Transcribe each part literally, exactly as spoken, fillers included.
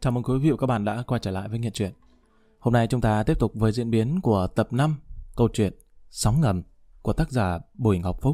Chào mừng quý vị và các bạn đã quay trở lại với Nghe Chuyện. Hôm nay chúng ta tiếp tục với diễn biến của tập năm câu chuyện Sóng Ngầm của tác giả Bùi Ngọc Phúc.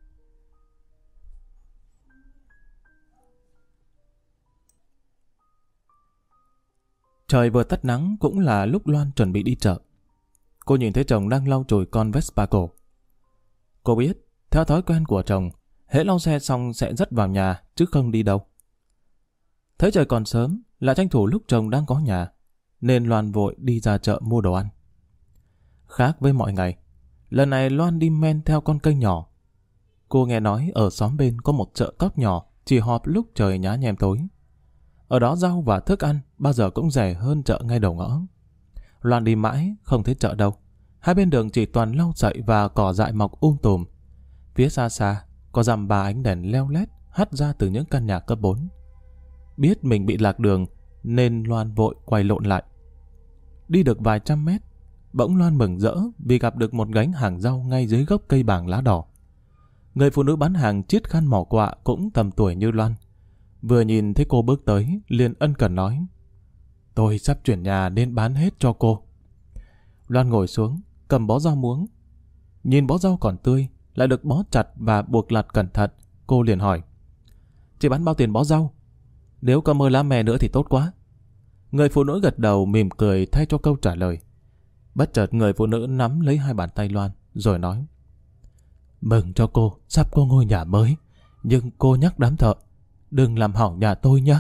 Trời vừa tắt nắng cũng là lúc Loan chuẩn bị đi chợ. Cô nhìn thấy chồng đang lau chùi con Vespa cổ. Cô biết, theo thói quen của chồng, hễ lau xe xong sẽ dắt vào nhà chứ không đi đâu. Thấy trời còn sớm, lại tranh thủ lúc chồng đang có nhà, nên Loan vội đi ra chợ mua đồ ăn. Khác với mọi ngày, lần này Loan đi men theo con kênh nhỏ. Cô nghe nói ở xóm bên có một chợ cóc nhỏ chỉ họp lúc trời nhá nhem tối. Ở đó rau và thức ăn bao giờ cũng rẻ hơn chợ ngay đầu ngõ. Loan đi mãi không thấy chợ đâu. Hai bên đường chỉ toàn lau sậy và cỏ dại mọc um tùm. Phía xa xa có dằm ba ánh đèn leo lét hắt ra từ những căn nhà cấp bốn. Biết mình bị lạc đường nên Loan vội quay lộn lại. Đi được vài trăm mét, bỗng Loan mừng rỡ vì gặp được một gánh hàng rau ngay dưới gốc cây bàng lá đỏ. Người phụ nữ bán hàng chiết khăn mỏ quạ cũng tầm tuổi như Loan. Vừa nhìn thấy cô bước tới, liền ân cần nói: "Tôi sắp chuyển nhà nên bán hết cho cô." Loan ngồi xuống, cầm bó rau muống. Nhìn bó rau còn tươi, lại được bó chặt và buộc lặt cẩn thận, cô liền hỏi: "Chị bán bao tiền bó rau? Nếu có mơ lá mè nữa thì tốt quá." Người phụ nữ gật đầu mỉm cười thay cho câu trả lời. Bất chợt người phụ nữ nắm lấy hai bàn tay Loan rồi nói: "Mừng cho cô sắp có ngôi nhà mới, nhưng cô nhắc đám thợ đừng làm hỏng nhà tôi nhé."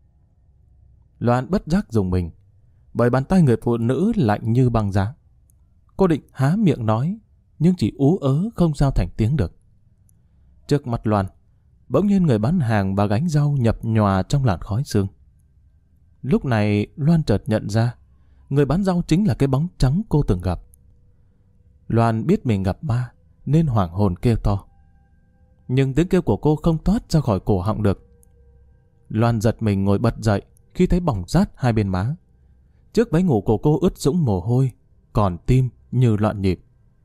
Loan bất giác rùng mình, bởi bàn tay người phụ nữ lạnh như băng giá. Cô định há miệng nói, nhưng chỉ ú ớ không sao thành tiếng được. Trước mặt Loan, bỗng nhiên người bán hàng và gánh rau nhập nhòa trong làn khói sương. Lúc này Loan chợt nhận ra, người bán rau chính là cái bóng trắng cô từng gặp. Loan biết mình gặp ma, nên hoảng hồn kêu to. Nhưng tiếng kêu của cô không toát ra khỏi cổ họng được. Loan giật mình ngồi bật dậy khi thấy bỏng rát hai bên má. Chiếc váy ngủ của cô ướt sũng mồ hôi, còn tim như loạn nhịp.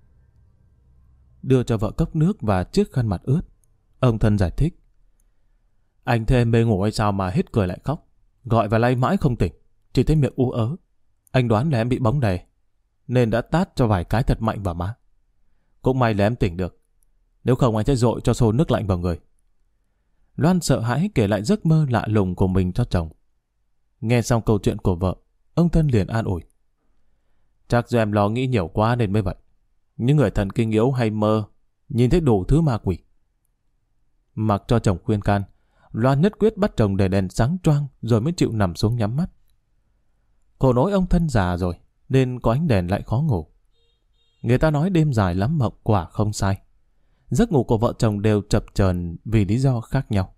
Đưa cho vợ cốc nước và chiếc khăn mặt ướt, ông thân giải thích: "Anh thêm mê ngủ hay sao mà hết cười lại khóc, gọi và lay mãi không tỉnh, chỉ thấy miệng ú ớ. Anh đoán là em bị bóng đè, nên đã tát cho vài cái thật mạnh vào má. Cũng may là em tỉnh được, nếu không anh sẽ dội cho xô nước lạnh vào người." Loan sợ hãi kể lại giấc mơ lạ lùng của mình cho chồng. Nghe xong câu chuyện của vợ, ông thân liền an ủi: "Chắc do em lo nghĩ nhiều quá nên mới vậy. Những người thần kinh yếu hay mơ, nhìn thấy đủ thứ ma quỷ." Mặc cho chồng khuyên can, Loan nhất quyết bắt chồng để đèn sáng choang rồi mới chịu nằm xuống nhắm mắt. Khổ nỗi ông thân già rồi, nên có ánh đèn lại khó ngủ. Người ta nói đêm dài lắm mộng, quả không sai. Giấc ngủ của vợ chồng đều chập chờn vì lý do khác nhau.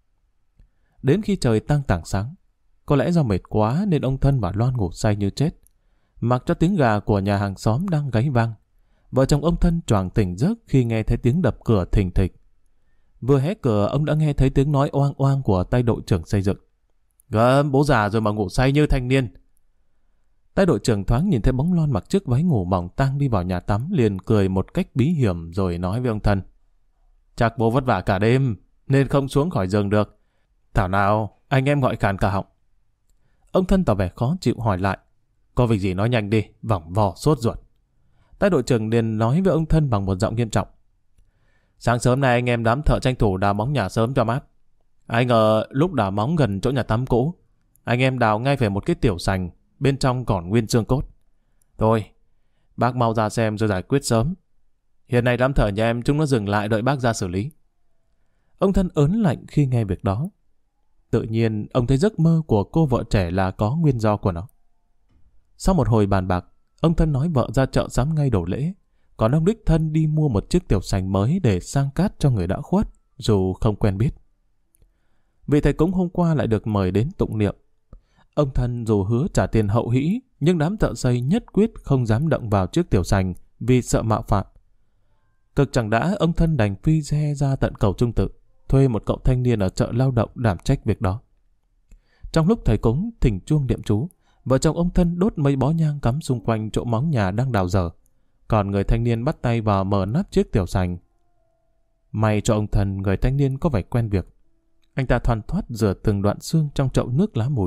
Đến khi trời tăng tảng sáng, có lẽ do mệt quá nên ông thân và Loan ngủ say như chết. Mặc cho tiếng gà của nhà hàng xóm đang gáy vang, vợ chồng ông thân choàng tỉnh giấc khi nghe thấy tiếng đập cửa thình thịch. Vừa hé cửa, ông đã nghe thấy tiếng nói oang oang của tay đội trưởng xây dựng: "Gớm, bố già rồi mà ngủ say như thanh niên." Tay đội trưởng thoáng nhìn thấy bóng Loan mặc chiếc váy ngủ mỏng tang đi vào nhà tắm, liền cười một cách bí hiểm rồi nói với ông thân: "Chắc bố vất vả cả đêm nên không xuống khỏi giường được. Thảo nào anh em gọi khàn cả họng." Ông thân tỏ vẻ khó chịu hỏi lại: "Có việc gì nói nhanh đi, vòng vò sốt ruột." Tay đội trưởng liền nói với ông thân bằng một giọng nghiêm trọng: "Sáng sớm nay anh em đám thợ tranh thủ đào móng nhà sớm cho mát. Ai ngờ lúc đào móng gần chỗ nhà tắm cũ, anh em đào ngay về một cái tiểu sành, bên trong còn nguyên xương cốt. Thôi, bác mau ra xem rồi giải quyết sớm. Hiện nay đám thợ nhà em chúng nó dừng lại đợi bác ra xử lý." Ông thân ớn lạnh khi nghe việc đó. Tự nhiên ông thấy giấc mơ của cô vợ trẻ là có nguyên do của nó. Sau một hồi bàn bạc, ông thân nói vợ ra chợ sắm ngay đồ lễ, còn ông đích thân đi mua một chiếc tiểu sành mới để sang cát cho người đã khuất, dù không quen biết. Vị thầy cúng hôm qua lại được mời đến tụng niệm. Ông thân dù hứa trả tiền hậu hĩ, nhưng đám thợ xây nhất quyết không dám động vào chiếc tiểu sành vì sợ mạo phạm. Cực chẳng đã, ông thân đành phi xe ra tận cầu Trung Tự, thuê một cậu thanh niên ở chợ lao động đảm trách việc đó. Trong lúc thầy cúng thỉnh chuông niệm chú, vợ chồng ông thân đốt mấy bó nhang cắm xung quanh chỗ móng nhà đang đào dở, còn người thanh niên bắt tay vào mở nắp chiếc tiểu sành. May cho ông thân, người thanh niên có vẻ quen việc. Anh ta thoăn thoắt rửa từng đoạn xương trong chậu nước lá mùi,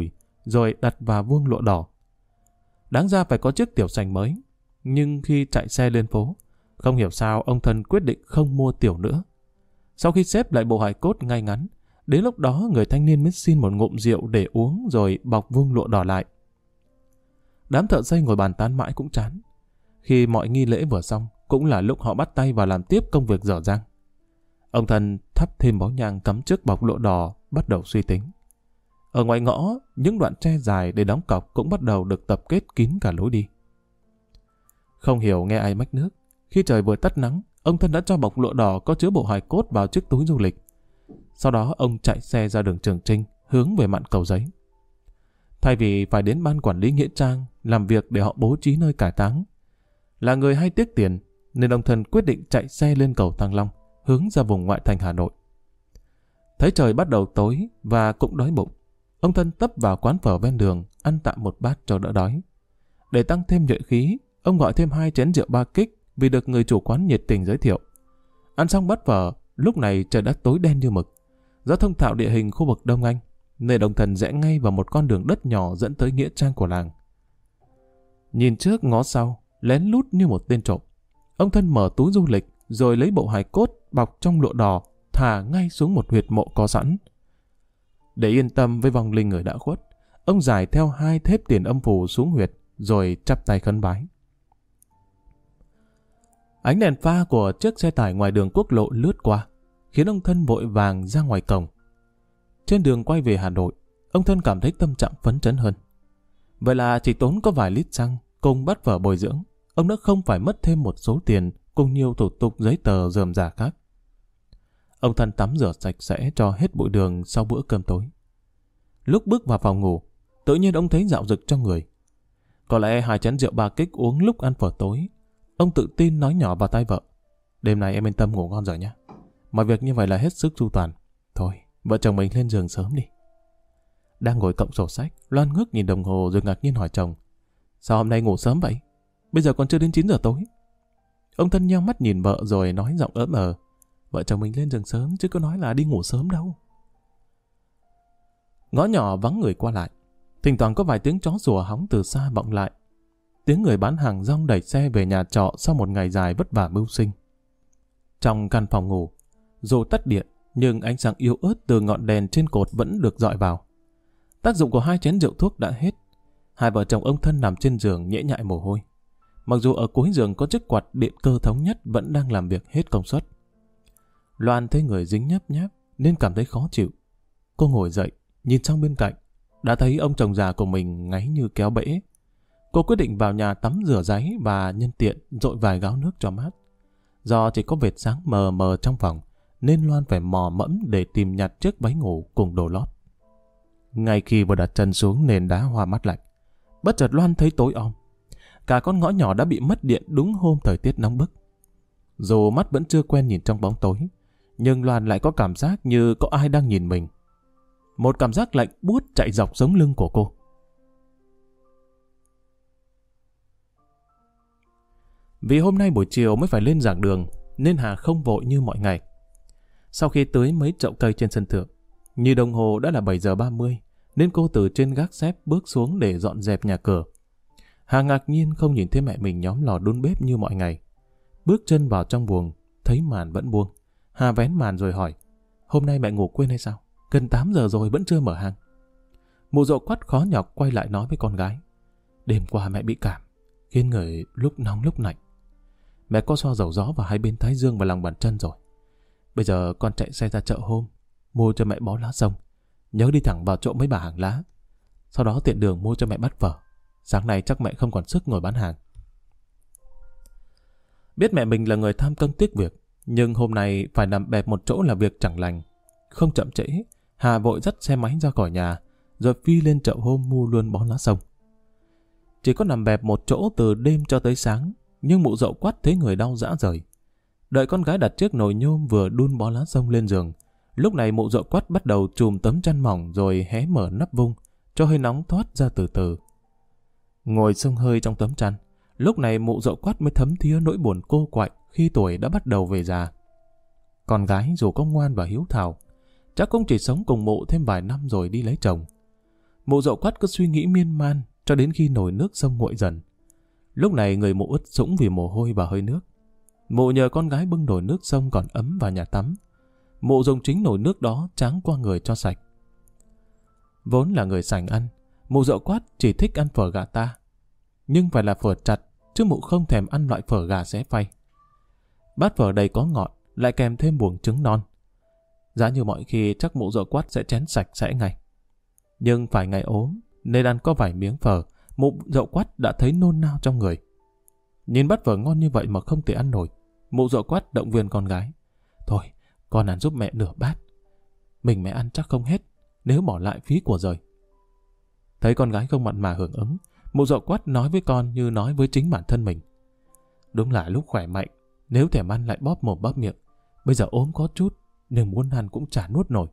rồi đặt vào vuông lụa đỏ. Đáng ra phải có chiếc tiểu sành mới, nhưng khi chạy xe lên phố, không hiểu sao ông Thân quyết định không mua tiểu nữa. Sau khi xếp lại bộ hài cốt ngay ngắn, đến lúc đó người thanh niên mới xin một ngụm rượu để uống rồi bọc vuông lụa đỏ lại. Đám thợ xây ngồi bàn tán mãi cũng chán. Khi mọi nghi lễ vừa xong, cũng là lúc họ bắt tay vào làm tiếp công việc dở dang. Ông Thân thắp thêm bó nhang cắm trước bọc lụa đỏ, bắt đầu suy tính. Ở ngoài ngõ, những đoạn tre dài để đóng cọc cũng bắt đầu được tập kết kín cả lối đi. Không hiểu nghe ai mách nước, khi trời vừa tắt nắng, ông Thân đã cho bọc lụa đỏ có chứa bộ hài cốt vào chiếc túi du lịch. Sau đó ông chạy xe ra đường Trường Trinh, hướng về mạn Cầu Giấy. Thay vì phải đến ban quản lý nghĩa trang làm việc để họ bố trí nơi cải táng, là người hay tiếc tiền, nên ông Thân quyết định chạy xe lên cầu Thăng Long, hướng ra vùng ngoại thành Hà Nội. Thấy trời bắt đầu tối và cũng đói bụng, ông Thân tấp vào quán phở ven đường, ăn tạm một bát cho đỡ đói. Để tăng thêm nhuệ khí, ông gọi thêm hai chén rượu ba kích vì được người chủ quán nhiệt tình giới thiệu. Ăn xong bát phở, lúc này trời đã tối đen như mực. Do thông thạo địa hình khu vực Đông Anh, nên ông Thân rẽ ngay vào một con đường đất nhỏ dẫn tới nghĩa trang của làng. Nhìn trước ngó sau, lén lút như một tên trộm, ông Thân mở túi du lịch rồi lấy bộ hài cốt bọc trong lụa đỏ thả ngay xuống một huyệt mộ có sẵn. Để yên tâm với vong linh người đã khuất, ông giải theo hai thép tiền âm phù xuống huyệt rồi chắp tay khấn bái. Ánh đèn pha của chiếc xe tải ngoài đường quốc lộ lướt qua, khiến ông Thân vội vàng ra ngoài cổng. Trên đường quay về Hà Nội, ông Thân cảm thấy tâm trạng phấn chấn hơn. Vậy là chỉ tốn có vài lít xăng cùng bát phở bồi dưỡng, ông đã không phải mất thêm một số tiền cùng nhiều thủ tục giấy tờ rườm rà khác. Ông Thân tắm rửa sạch sẽ cho hết bụi đường sau bữa cơm tối. Lúc bước vào phòng ngủ, tự nhiên ông thấy dạo dực trong người. Có lẽ hai chén rượu ba kích uống lúc ăn phở tối. Ông tự tin nói nhỏ vào tai vợ: "Đêm nay em yên tâm ngủ ngon rồi nhé. Mọi việc như vậy là hết sức chu toàn. Thôi, vợ chồng mình lên giường sớm đi." Đang ngồi cọng sổ sách, Loan ngước nhìn đồng hồ rồi ngạc nhiên hỏi chồng: "Sao hôm nay ngủ sớm vậy? Bây giờ còn chưa đến chín giờ tối." Ông Thân nheo mắt nhìn vợ rồi nói giọng ớm ờ: "Vợ chồng mình lên giường sớm chứ có nói là đi ngủ sớm đâu." Ngõ nhỏ vắng người qua lại, thỉnh thoảng có vài tiếng chó sủa hóng từ xa vọng lại. Tiếng người bán hàng rong đẩy xe về nhà trọ sau một ngày dài vất vả mưu sinh. Trong căn phòng ngủ, dù tắt điện, nhưng ánh sáng yếu ớt từ ngọn đèn trên cột vẫn được dọi vào. Tác dụng của hai chén rượu thuốc đã hết. Hai vợ chồng ông Thân nằm trên giường nhễ nhại mồ hôi. Mặc dù ở cuối giường có chiếc quạt điện cơ thống nhất vẫn đang làm việc hết công suất. Loan thấy người dính nhấp nháp nên cảm thấy khó chịu. Cô ngồi dậy, nhìn sang bên cạnh, đã thấy ông chồng già của mình ngáy như kéo bể. Cô quyết định vào nhà tắm rửa ráy và nhân tiện dội vài gáo nước cho mát. Do chỉ có vệt sáng mờ mờ trong phòng, nên Loan phải mò mẫm để tìm nhặt chiếc váy ngủ cùng đồ lót. Ngay khi vừa đặt chân xuống nền đá hoa mát lạnh, bất chợt Loan thấy tối om. Cả con ngõ nhỏ đã bị mất điện đúng hôm thời tiết nóng bức. Dù mắt vẫn chưa quen nhìn trong bóng tối, nhưng Loan lại có cảm giác như có ai đang nhìn mình. Một cảm giác lạnh buốt chạy dọc sống lưng của cô. Vì hôm nay buổi chiều mới phải lên giảng đường, nên Hà không vội như mọi ngày. Sau khi tưới mấy chậu cây trên sân thượng, như đồng hồ đã là bảy giờ ba mươi, nên cô từ trên gác xếp bước xuống để dọn dẹp nhà cửa. Hà ngạc nhiên không nhìn thấy mẹ mình nhóm lò đun bếp như mọi ngày. Bước chân vào trong buồng, thấy màn vẫn buông. Hà vén màn rồi hỏi: "Hôm nay mẹ ngủ quên hay sao? Gần tám giờ rồi vẫn chưa mở hàng." Mụ Dậu Quắt khó nhọc quay lại nói với con gái: "Đêm qua mẹ bị cảm, khiến người lúc nóng lúc lạnh. Mẹ có xoa dầu gió vào hai bên thái dương và lòng bàn chân rồi. Bây giờ con chạy xe ra chợ hôm, mua cho mẹ bó lá sông. Nhớ đi thẳng vào chỗ mấy bà hàng lá. Sau đó tiện đường mua cho mẹ bát phở. Sáng nay chắc mẹ không còn sức ngồi bán hàng." Biết mẹ mình là người tham công tiếc việc, nhưng hôm nay phải nằm bẹp một chỗ là việc chẳng lành. Không chậm trễ, Hà vội dắt xe máy ra khỏi nhà, rồi phi lên chợ hôm mua luôn bó lá sông. Chỉ có nằm bẹp một chỗ từ đêm cho tới sáng, nhưng mụ Dậu Quắt thấy người đau rã rời. Đợi con gái đặt chiếc nồi nhôm vừa đun bó lá sông lên giường, lúc này mụ Dậu Quắt bắt đầu chùm tấm chăn mỏng rồi hé mở nắp vung, cho hơi nóng thoát ra từ từ. Ngồi xông hơi trong tấm chăn, lúc này mụ Dậu Quắt mới thấm thía nỗi buồn cô quạnh khi tuổi đã bắt đầu về già. Con gái dù có ngoan và hiếu thảo, chắc cũng chỉ sống cùng mụ thêm vài năm rồi đi lấy chồng. Mụ Dậu Quắt cứ suy nghĩ miên man cho đến khi nồi nước sông nguội dần. Lúc này người mụ ướt sũng vì mồ hôi và hơi nước. Mụ nhờ con gái bưng nồi nước sông còn ấm vào nhà tắm. Mụ dùng chính nồi nước đó tráng qua người cho sạch. Vốn là người sành ăn, mụ Dậu Quắt chỉ thích ăn phở gà ta. Nhưng phải là phở chặt, chứ mụ không thèm ăn loại phở gà xé phay. Bát phở đầy có ngọt, lại kèm thêm buồng trứng non. Giá như mọi khi chắc mụ Dậu Quắt sẽ chén sạch sẽ ngay. Nhưng phải ngày ốm, nên ăn có vài miếng phở, mụ Dậu Quắt đã thấy nôn nao trong người. Nhìn bát phở ngon như vậy mà không thể ăn nổi, mụ Dậu Quắt động viên con gái. Thôi, con ăn giúp mẹ nửa bát. Mình mẹ ăn chắc không hết, nếu bỏ lại phí của rời. Thấy con gái không mặn mà hưởng ứng, mụ Dậu Quắt nói với con như nói với chính bản thân mình. Đúng là lúc khỏe mạnh, nếu thèm ăn lại bóp mồm bóp miệng. Bây giờ ốm có chút, nhưng muốn ăn cũng chả nuốt nổi.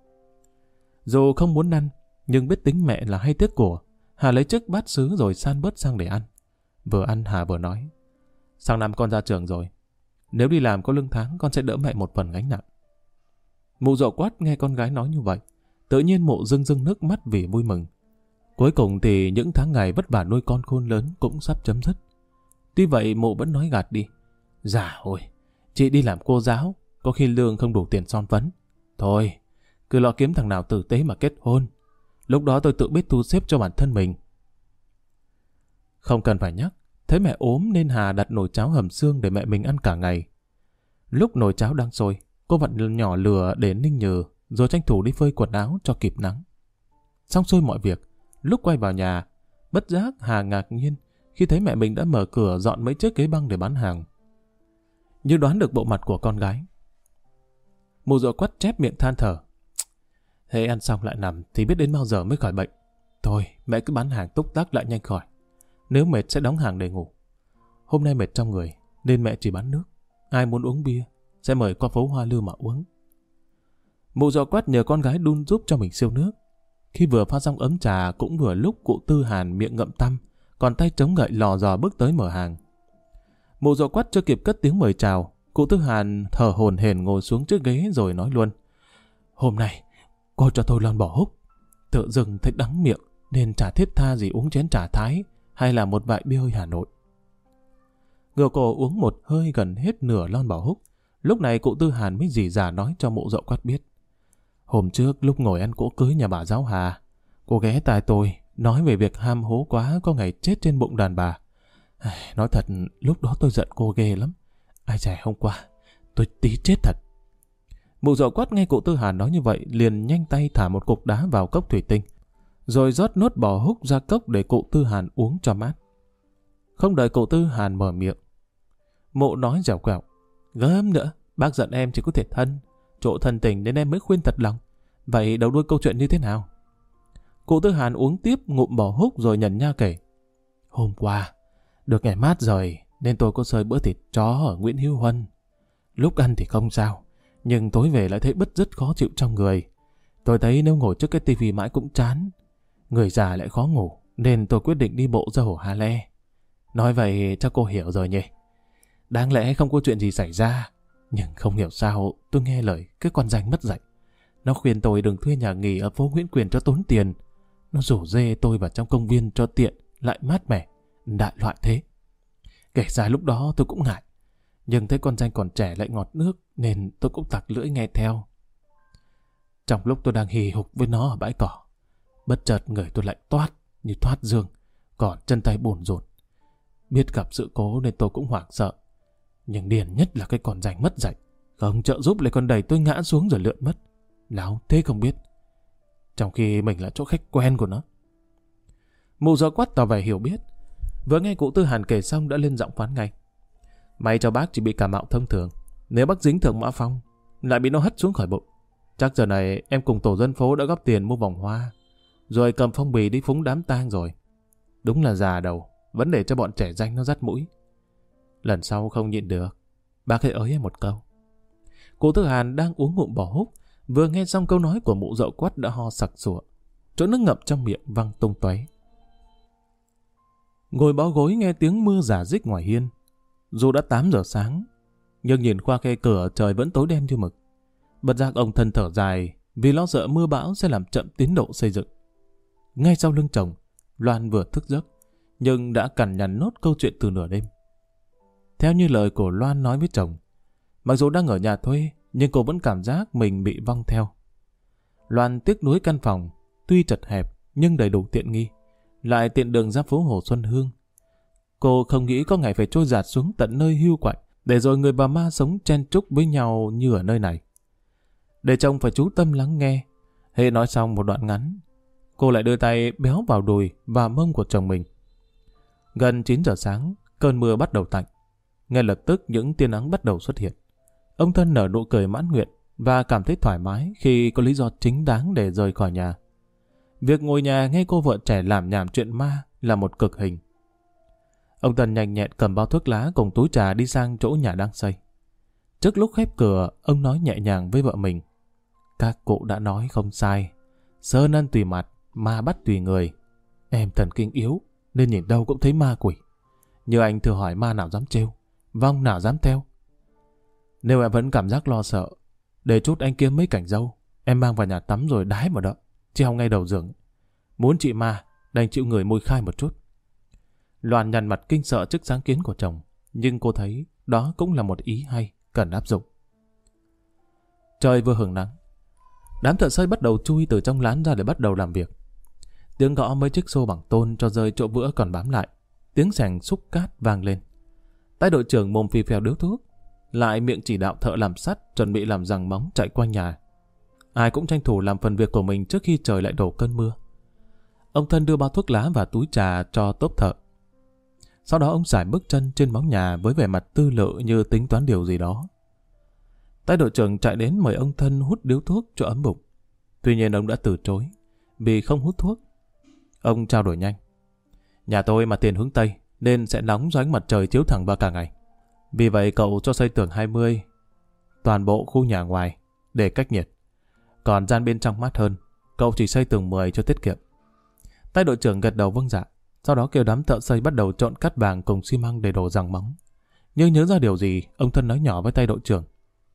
Dù không muốn ăn, nhưng biết tính mẹ là hay tiếc của, Hà lấy chiếc bát sứ rồi san bớt sang để ăn. Vừa ăn Hà vừa nói. Sang năm con ra trường rồi, nếu đi làm có lương tháng con sẽ đỡ mẹ một phần gánh nặng. Mụ Dậu Quắt nghe con gái nói như vậy, tự nhiên mụ rưng rưng nước mắt vì vui mừng. Cuối cùng thì những tháng ngày vất vả nuôi con khôn lớn cũng sắp chấm dứt. Tuy vậy mụ vẫn nói gạt đi. Dạ ôi, chị đi làm cô giáo, có khi lương không đủ tiền son phấn. Thôi, cứ lo kiếm thằng nào tử tế mà kết hôn. Lúc đó tôi tự biết thu xếp cho bản thân mình. Không cần phải nhắc, thấy mẹ ốm nên Hà đặt nồi cháo hầm xương để mẹ mình ăn cả ngày. Lúc nồi cháo đang sôi, cô vặn nhỏ lửa để ninh nhừ, rồi tranh thủ đi phơi quần áo cho kịp nắng. Xong xuôi mọi việc, lúc quay vào nhà, bất giác Hà ngạc nhiên khi thấy mẹ mình đã mở cửa dọn mấy chiếc ghế băng để bán hàng. Như đoán được bộ mặt của con gái, mụ Dậu Quắt chép miệng than thở. Thế ăn xong lại nằm thì biết đến bao giờ mới khỏi bệnh. Thôi, mẹ cứ bán hàng túc tắc lại nhanh khỏi. Nếu mệt sẽ đóng hàng để ngủ. Hôm nay mệt trong người, nên mẹ chỉ bán nước. Ai muốn uống bia, sẽ mời qua phố Hoa Lư mà uống. Mụ Dậu Quắt nhờ con gái đun giúp cho mình siêu nước. Khi vừa pha xong ấm trà cũng vừa lúc cụ Tư Hàn miệng ngậm tăm, còn tay chống gậy lò dò bước tới mở hàng. Mụ Dậu Quắt chưa kịp cất tiếng mời chào, cụ Tư Hàn thở hổn hển ngồi xuống chiếc ghế rồi nói luôn. Hôm nay, cô cho tôi lon bò húc. Tự dưng thấy đắng miệng, nên chả thiết tha gì uống chén trà Thái hay là một vại bia hơi Hà Nội. Ngựa cổ uống một hơi gần hết nửa lon bò húc. Lúc này cụ Tư Hàn mới dì dà nói cho mụ Dậu Quắt biết. Hôm trước lúc ngồi ăn cỗ cưới nhà bà giáo Hà, cô ghé tai tôi nói về việc ham hố quá có ngày chết trên bụng đàn bà. Nói thật, lúc đó tôi giận cô ghê lắm. Ai dè hôm qua, tôi tí chết thật. Mụ Dậu Quắt nghe cụ Tư Hàn nói như vậy, liền nhanh tay thả một cục đá vào cốc thủy tinh, rồi rót nốt bò húc ra cốc để cụ Tư Hàn uống cho mát. Không đợi cụ Tư Hàn mở miệng, mụ nói dẻo quẹo. Gớm nữa, bác giận em chỉ có thể thân. Chỗ thân tình nên em mới khuyên thật lòng. Vậy đầu đuôi câu chuyện như thế nào? Cụ Tư Hàn uống tiếp ngụm bò húc rồi nhần nha kể. Hôm qua, được ngày mát rồi nên tôi có xơi bữa thịt chó ở Nguyễn Hữu Huân. Lúc ăn thì không sao, nhưng tối về lại thấy bứt rứt khó chịu trong người. Tôi thấy nếu ngồi trước cái tivi mãi cũng chán. Người già lại khó ngủ, nên tôi quyết định đi bộ ra hồ Hà Le. Nói vậy chắc cô hiểu rồi nhỉ? Đáng lẽ không có chuyện gì xảy ra, nhưng không hiểu sao tôi nghe lời cái con danh mất dạy. Nó khuyên tôi đừng thuê nhà nghỉ ở phố Nguyễn Quyền cho tốn tiền. Nó rủ dê tôi vào trong công viên cho tiện, lại mát mẻ, đại loại thế. Kể ra lúc đó tôi cũng ngại, nhưng thấy con danh còn trẻ lại ngọt nước nên tôi cũng tặc lưỡi nghe theo. Trong lúc tôi đang hì hục với nó ở bãi cỏ, bất chợt người tôi lại toát như thoát dương, còn chân tay bồn rộn. Biết gặp sự cố nên tôi cũng hoảng sợ, nhưng điển nhất là cái con danh mất dạy, không trợ giúp lại còn đẩy tôi ngã xuống rồi lượn mất. Láo thế không biết, trong khi mình là chỗ khách quen của nó. Mụ Dậu Quắt tỏ vẻ hiểu biết, vừa nghe cụ Tư Hàn kể xong đã lên giọng phán ngay. May cho bác chỉ bị cảm mạo thông thường, nếu bác dính thượng mã phong lại bị nó hất xuống khỏi bụng, chắc giờ này em cùng tổ dân phố đã góp tiền mua vòng hoa, rồi cầm phong bì đi phúng đám tang rồi. Đúng là già đầu, vẫn để cho bọn trẻ danh nó dắt mũi. Lần sau không nhịn được, bác hãy ới em một câu. Cụ Tư Hàn đang uống ngụm bò húc, vừa nghe xong câu nói của mụ Dậu Quắt đã ho sặc sụa, chỗ nước ngập trong miệng văng tung tóe. Ngồi bó gối nghe tiếng mưa rả rích ngoài hiên. Dù đã tám giờ sáng, nhưng nhìn qua khe cửa trời vẫn tối đen như mực. Bất giác ông thân thở dài vì lo sợ mưa bão sẽ làm chậm tiến độ xây dựng. ngay sau lưng chồng, Loan vừa thức giấc, nhưng đã cằn nhằn nốt câu chuyện từ nửa đêm. Theo như lời của Loan nói với chồng, mặc dù đang ở nhà thuê, nhưng cô vẫn cảm giác mình bị vong theo. Loan tiếc nuối căn phòng, tuy chật hẹp nhưng đầy đủ tiện nghi, lại tiện đường ra phố Hồ Xuân Hương. Cô không nghĩ có ngày phải trôi dạt xuống tận nơi hưu quạnh, để rồi người bà ma sống chen chúc với nhau như ở nơi này. Để chồng phải chú tâm lắng nghe, hễ nói xong một đoạn ngắn, cô lại đưa tay béo vào đùi và mông của chồng mình. Gần chín giờ sáng, cơn mưa bắt đầu tạnh. Ngay lập tức những tia nắng bắt đầu xuất hiện. Ông Thân nở nụ cười mãn nguyện và cảm thấy thoải mái khi có lý do chính đáng để rời khỏi nhà. Việc ngồi nhà nghe cô vợ trẻ làm nhảm chuyện ma là một cực hình. Ông Tân nhanh nhẹn cầm bao thuốc lá cùng túi trà đi sang chỗ nhà đang xây. Trước lúc khép cửa, ông nói nhẹ nhàng với vợ mình. Các cụ đã nói không sai. Sơn ăn tùy mặt, ma bắt tùy người. Em thần kinh yếu, nên nhìn đâu cũng thấy ma quỷ. Như anh thử hỏi ma nào dám trêu, vong nào dám theo. Nếu em vẫn cảm giác lo sợ, để chút anh kiếm mấy cảnh dâu, em mang vào nhà tắm rồi đái vào đó, treo ngay đầu giường. Muốn trị ma, đành chịu người môi khai một chút. Loan nhăn mặt kinh sợ trước sáng kiến của chồng, nhưng cô thấy đó cũng là một ý hay, cần áp dụng. Trời vừa hửng nắng, đám thợ xây bắt đầu chui từ trong lán ra để bắt đầu làm việc. Tiếng gõ mấy chiếc xô bằng tôn cho rơi chỗ vữa còn bám lại, tiếng xèng xúc cát vang lên. Tay đội trưởng mồm phì phèo điếu thuốc, lại miệng chỉ đạo thợ làm sắt chuẩn bị làm giằng móng chạy quanh nhà. Ai cũng tranh thủ làm phần việc của mình trước khi trời lại đổ cơn mưa. Ông Thân đưa bao thuốc lá và túi trà cho tốp thợ. Sau đó ông sải bước chân trên móng nhà với vẻ mặt tư lự như tính toán điều gì đó. Tay đội trưởng chạy đến mời ông Thân hút điếu thuốc cho ấm bụng. Tuy nhiên ông đã từ chối vì không hút thuốc. Ông trao đổi nhanh. Nhà tôi mà tiền hướng Tây nên sẽ nóng do ánh mặt trời chiếu thẳng vào cả ngày. Vì vậy cậu cho xây tường hai mươi toàn bộ khu nhà ngoài để cách nhiệt. Còn gian bên trong mát hơn, cậu chỉ xây tường mười cho tiết kiệm. Tay đội trưởng gật đầu vâng dạ. Sau đó kêu đám thợ xây bắt đầu trộn cát vàng cùng xi măng để đổ giằng móng. Nhưng nhớ ra điều gì, ông Thân nói nhỏ với tay đội trưởng.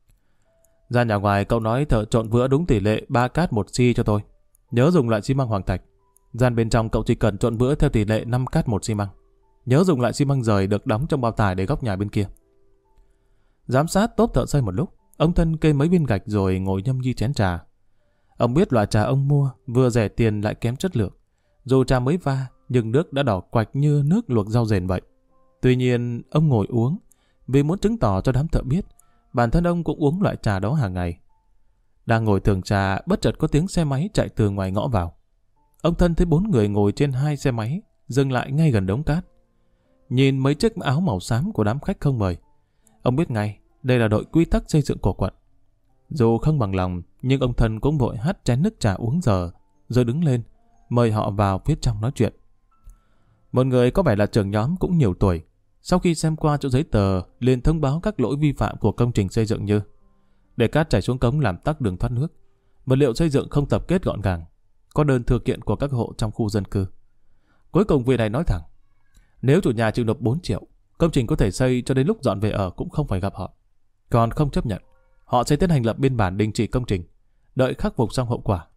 Ra nhà ngoài cậu nói thợ trộn vữa đúng tỷ lệ ba cát một xi cho tôi. Nhớ dùng loại xi măng hoàng thạch. Gian bên trong cậu chỉ cần trộn vữa theo tỷ lệ năm cát một xi măng. Nhớ dùng loại xi măng rời được đóng trong bao tải để góc nhà bên kia. Giám sát tốp thợ xây một lúc, ông Thân kê mấy viên gạch rồi ngồi nhâm nhi chén trà. Ông biết loại trà ông mua vừa rẻ tiền lại kém chất lượng. Dù trà mới pha, nhưng nước đã đỏ quạch như nước luộc rau rền vậy. Tuy nhiên, ông ngồi uống vì muốn chứng tỏ cho đám thợ biết bản thân ông cũng uống loại trà đó hàng ngày. Đang ngồi thưởng trà, bất chợt có tiếng xe máy chạy từ ngoài ngõ vào. Ông Thân thấy bốn người ngồi trên hai xe máy, dừng lại ngay gần đống cát. Nhìn mấy chiếc áo màu xám của đám khách không mời, ông biết ngay đây là đội quy tắc xây dựng của quận. Dù không bằng lòng, nhưng ông Thân cũng vội hắt chén nước trà uống giờ, rồi đứng lên, mời họ vào phía trong nói chuyện. Một người có vẻ là trưởng nhóm cũng nhiều tuổi, sau khi xem qua chỗ giấy tờ, liền thông báo các lỗi vi phạm của công trình xây dựng như để cát chảy xuống cống làm tắc đường thoát nước, vật liệu xây dựng không tập kết gọn gàng, có đơn thư kiện của các hộ trong khu dân cư. Cuối cùng vị này nói thẳng, nếu chủ nhà chịu nộp bốn triệu, công trình có thể xây cho đến lúc dọn về ở cũng không phải gặp họ. Còn không chấp nhận, họ sẽ tiến hành lập biên bản đình chỉ công trình, đợi khắc phục xong hậu quả.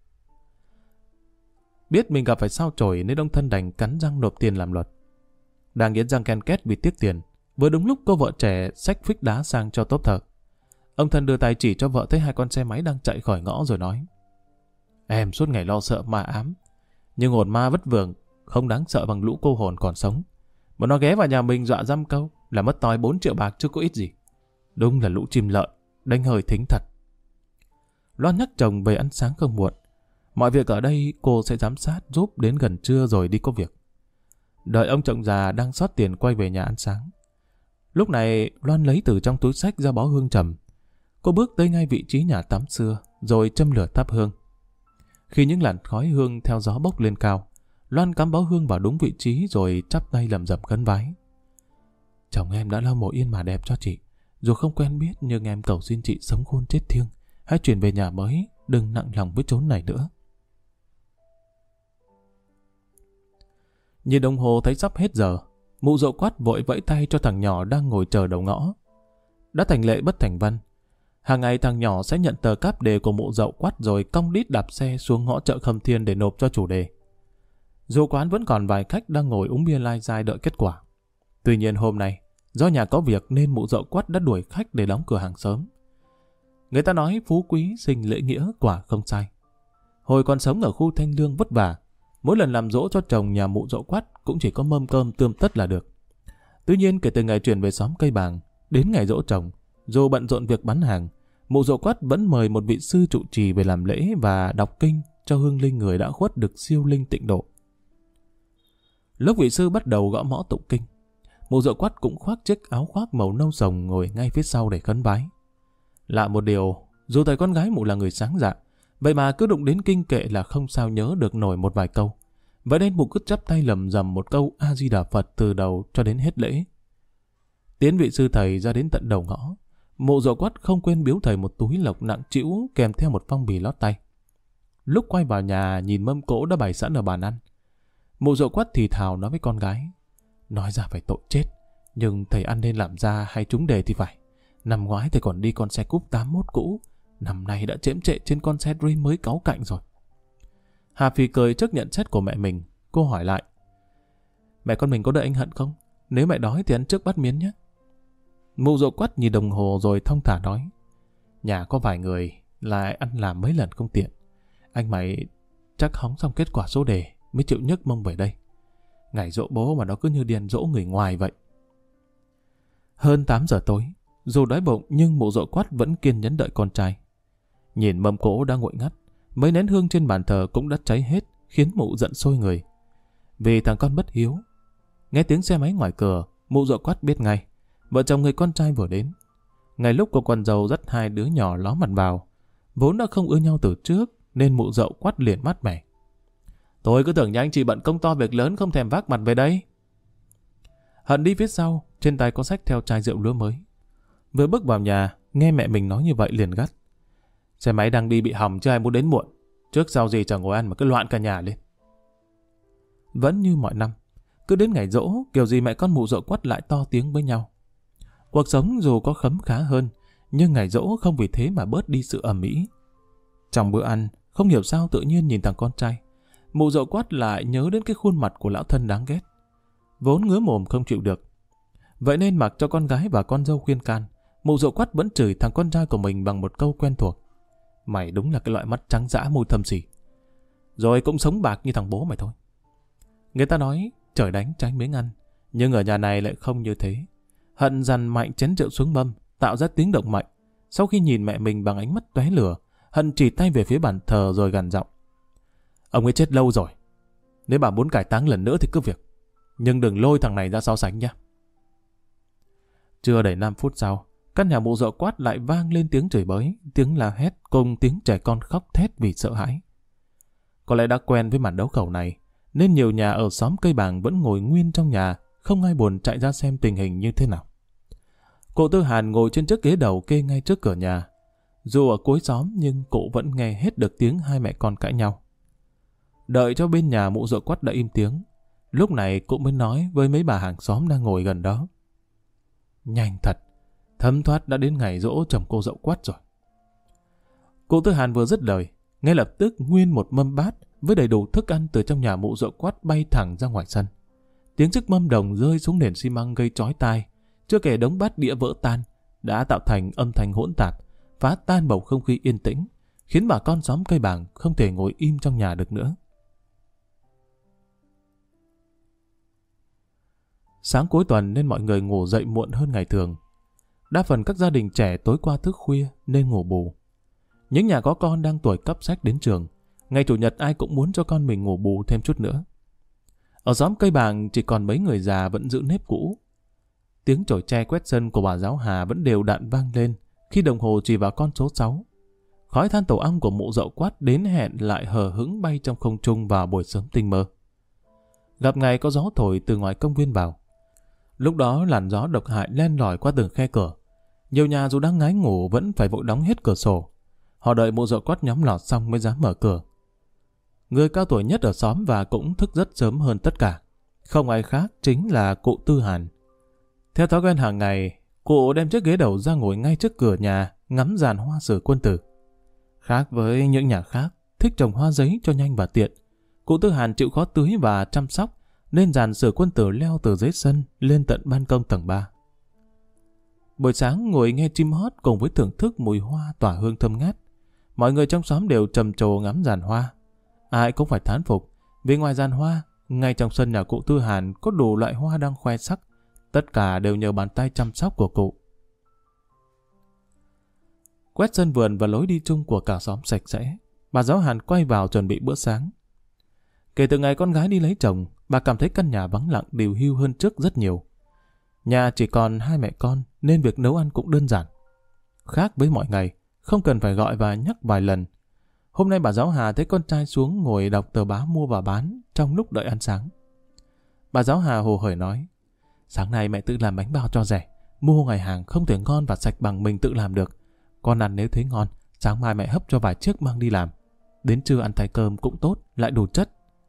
Biết mình gặp phải sao chổi nên ông Thân đành cắn răng nộp tiền làm luật. Đang nghiến răng ken két vì tiếc tiền, vừa đúng lúc cô vợ trẻ xách phích đá sang cho tốp thợ. Ông Thân đưa tay chỉ cho vợ thấy hai con xe máy đang chạy khỏi ngõ rồi nói: Em suốt ngày lo sợ ma ám, nhưng hồn ma vất vưởng không đáng sợ bằng lũ cô hồn còn sống. Mà nó ghé vào nhà mình dọa dăm câu là mất toi bốn triệu bạc chứ có ít gì. Đúng là lũ chim lợn, đánh hơi thính thật. Loan nhắc chồng về ăn sáng không muộn. Mọi việc ở đây cô sẽ giám sát giúp đến gần trưa rồi đi có việc. Đợi ông chồng già đang xót tiền quay về nhà ăn sáng. Lúc này Loan lấy từ trong túi xách ra bó hương trầm. Cô bước tới ngay vị trí nhà tắm xưa rồi châm lửa thắp hương. Khi những làn khói hương theo gió bốc lên cao, Loan cắm bó hương vào đúng vị trí rồi chắp tay lầm rầm khấn vái. Chồng em đã lau mộ yên mà đẹp cho chị. Dù không quen biết nhưng em cầu xin chị sống khôn chết thiêng, hãy chuyển về nhà mới, đừng nặng lòng với chốn này nữa. Nhìn đồng hồ thấy sắp hết giờ, mụ Dậu Quát vội vẫy tay cho thằng nhỏ đang ngồi chờ đầu ngõ. Đã thành lệ bất thành văn, hàng ngày thằng nhỏ sẽ nhận tờ cáp đề của mụ Dậu Quát rồi cong đít đạp xe xuống ngõ chợ Khâm Thiên để nộp cho chủ đề. Dù quán vẫn còn vài khách đang ngồi uống bia lai dai đợi kết quả. Tuy nhiên hôm nay, do nhà có việc nên mụ Dậu Quắt đã đuổi khách để đóng cửa hàng sớm. Người ta nói phú quý sinh lễ nghĩa, quả không sai. Hồi còn sống ở khu Thanh Lương vất vả, mỗi lần làm dỗ cho chồng nhà mụ Dậu Quắt cũng chỉ có mâm cơm tươm tất là được. Tuy nhiên kể từ ngày chuyển về xóm Cây Bàng, đến ngày dỗ chồng, dù bận rộn việc bán hàng, mụ Dậu Quắt vẫn mời một vị sư trụ trì về làm lễ và đọc kinh cho hương linh người đã khuất được siêu linh tịnh độ. Lúc vị sư bắt đầu gõ mõ tụng kinh, mụ Dậu Quắt cũng khoác chiếc áo khoác màu nâu rồng ngồi ngay phía sau để khấn bái. Lạ một điều, dù thầy con gái mụ là người sáng dạ, vậy mà cứ đụng đến kinh kệ là không sao nhớ được nổi một vài câu. Vậy nên mụ cứ chắp tay lầm rầm một câu A Di Đà Phật từ đầu cho đến hết lễ. Tiến vị sư thầy ra đến tận đầu ngõ, mụ Dậu Quắt không quên biếu thầy một túi lộc nặng trĩu kèm theo một phong bì lót tay. Lúc quay vào nhà nhìn mâm cỗ đã bày sẵn ở bàn ăn, mụ Dậu Quắt thì thào nói với con gái: nói ra phải tội chết, nhưng thầy ăn nên làm ra hay trúng đề thì phải. Năm ngoái thầy còn đi con xe cúp tám mốt cũ, năm nay đã chễm trệ trên con xe Dream mới cáu cạnh rồi. Hà phì cười trước nhận xét của mẹ mình. Cô hỏi lại: mẹ con mình có đợi anh Hận không? Nếu mẹ đói thì ăn trước bát miến nhé. Mụ Dậu Quắt nhìn đồng hồ rồi thong thả nói: nhà có vài người lại ăn làm mấy lần không tiện. Anh mày chắc hóng xong kết quả số đề mới chịu nhấc mông về đây. Ngày dỗ bố mà nó cứ như điên dỗ người ngoài vậy. Hơn tám giờ tối, dù đói bụng nhưng mụ Dậu Quắt vẫn kiên nhẫn đợi con trai. Nhìn mâm cỗ đang nguội ngắt, mấy nén hương trên bàn thờ cũng đã cháy hết, khiến mụ giận sôi người. Vì thằng con bất hiếu. Nghe tiếng xe máy ngoài cửa, mụ Dậu Quắt biết ngay vợ chồng người con trai vừa đến. Ngay lúc cô con dâu dắt hai đứa nhỏ ló mặt vào, vốn đã không ưa nhau từ trước nên mụ Dậu Quắt liền mát mẻ: tôi cứ tưởng nhà anh chị bận công to việc lớn không thèm vác mặt về đây. Hận đi phía sau, trên tay có xách theo chai rượu lúa mới. Vừa bước vào nhà, nghe mẹ mình nói như vậy liền gắt: xe máy đang đi bị hỏng chứ ai muốn đến muộn. Trước sau gì chẳng ngồi ăn mà cứ loạn cả nhà lên. Vẫn như mọi năm, cứ đến ngày giỗ, kiểu gì mẹ con mụ Dậu Quắt lại to tiếng với nhau. Cuộc sống dù có khấm khá hơn, nhưng ngày giỗ không vì thế mà bớt đi sự ầm ĩ. Trong bữa ăn, không hiểu sao tự nhiên nhìn thằng con trai, mụ Dậu Quắt lại nhớ đến cái khuôn mặt của lão thân đáng ghét. Vốn ngứa mồm không chịu được. Vậy nên mặc cho con gái và con dâu khuyên can, mụ Dậu Quắt vẫn chửi thằng con trai của mình bằng một câu quen thuộc: mày đúng là cái loại mắt trắng dã môi thâm sỉ. Rồi cũng sống bạc như thằng bố mày thôi. Người ta nói trời đánh tránh miếng ăn, nhưng ở nhà này lại không như thế. Hận dằn mạnh chén rượu xuống mâm, tạo ra tiếng động mạnh. Sau khi nhìn mẹ mình bằng ánh mắt tóe lửa, Hận chỉ tay về phía bàn thờ rồi gằn giọng: ông ấy chết lâu rồi. Nếu bà muốn cải táng lần nữa thì cứ việc, nhưng đừng lôi thằng này ra so sánh nhé. Chưa đầy năm phút sau, căn nhà mụ Dậu Quắt lại vang lên tiếng chửi bới, tiếng la hét cùng tiếng trẻ con khóc thét vì sợ hãi. Có lẽ đã quen với màn đấu khẩu này, nên nhiều nhà ở xóm Cây Bàng vẫn ngồi nguyên trong nhà, không ai buồn chạy ra xem tình hình như thế nào. Cụ Tư Hàn ngồi trên chiếc ghế đầu kê ngay trước cửa nhà. Dù ở cuối xóm nhưng cụ vẫn nghe hết được tiếng hai mẹ con cãi nhau. Đợi cho bên nhà mụ Dậu Quắt đã im tiếng, lúc này cụ mới nói với mấy bà hàng xóm đang ngồi gần đó: nhanh thật, thấm thoát đã đến ngày giỗ chồng cô Dậu Quắt rồi. Cụ Tư Hàn vừa dứt lời, ngay lập tức nguyên một mâm bát với đầy đủ thức ăn từ trong nhà mụ Dậu Quắt bay thẳng ra ngoài sân. Tiếng chiếc mâm đồng rơi xuống nền xi măng gây chói tai, chưa kể đống bát đĩa vỡ tan, đã tạo thành âm thanh hỗn tạp, phá tan bầu không khí yên tĩnh, khiến bà con xóm Cây Bàng không thể ngồi im trong nhà được nữa. Sáng cuối tuần nên mọi người ngủ dậy muộn hơn ngày thường. Đa phần các gia đình trẻ tối qua thức khuya nên ngủ bù. Những nhà có con đang tuổi cấp sách đến trường, ngày chủ nhật ai cũng muốn cho con mình ngủ bù thêm chút nữa. Ở xóm Cây Bàng chỉ còn mấy người già vẫn giữ nếp cũ. Tiếng chổi tre quét sân của bà giáo Hà vẫn đều đặn vang lên khi đồng hồ chỉ vào con số sáu. Khói than tổ ong của mụ Dậu Quắt đến hẹn lại hờ hững bay trong không trung vào buổi sớm tinh mơ. Gặp ngày có gió thổi từ ngoài công viên vào. Lúc đó làn gió độc hại len lỏi qua từng khe cửa. Nhiều nhà dù đang ngái ngủ vẫn phải vội đóng hết cửa sổ. Họ đợi mụ Dậu Quắt nhóm lọt xong mới dám mở cửa. Người cao tuổi nhất ở xóm và cũng thức rất sớm hơn tất cả, không ai khác chính là cụ Tư Hàn. Theo thói quen hàng ngày, cụ đem chiếc ghế đầu ra ngồi ngay trước cửa nhà ngắm dàn hoa sử quân tử. Khác với những nhà khác thích trồng hoa giấy cho nhanh và tiện, Cụ Tư Hàn chịu khó tưới và chăm sóc, nên dàn sửa quân tử leo từ dưới sân lên tận ban công tầng ba. Buổi sáng ngồi nghe chim hót cùng với thưởng thức mùi hoa tỏa hương thơm ngát. Mọi người trong xóm đều trầm trồ ngắm giàn hoa. Ai cũng phải thán phục, vì ngoài giàn hoa, ngay trong sân nhà cụ Tư Hàn có đủ loại hoa đang khoe sắc. Tất cả đều nhờ bàn tay chăm sóc của cụ. Quét sân vườn và lối đi chung của cả xóm sạch sẽ, bà giáo Hàn quay vào chuẩn bị bữa sáng. Kể từ ngày con gái đi lấy chồng, bà cảm thấy căn nhà vắng lặng điều hưu hơn trước rất nhiều. Nhà chỉ còn hai mẹ con nên việc nấu ăn cũng đơn giản. Khác với mọi ngày, không cần phải gọi và nhắc vài lần. Hôm nay bà giáo Hà thấy con trai xuống ngồi đọc tờ báo mua và bán trong lúc đợi ăn sáng. Bà giáo Hà hồ hởi nói, sáng nay mẹ tự làm bánh bao cho rẻ, mua ngoài hàng không thể ngon và sạch bằng mình tự làm được. Con ăn nếu thấy ngon, sáng mai mẹ hấp cho vài chiếc mang đi làm. Đến trưa ăn thay cơm cũng tốt, lại đủ chất.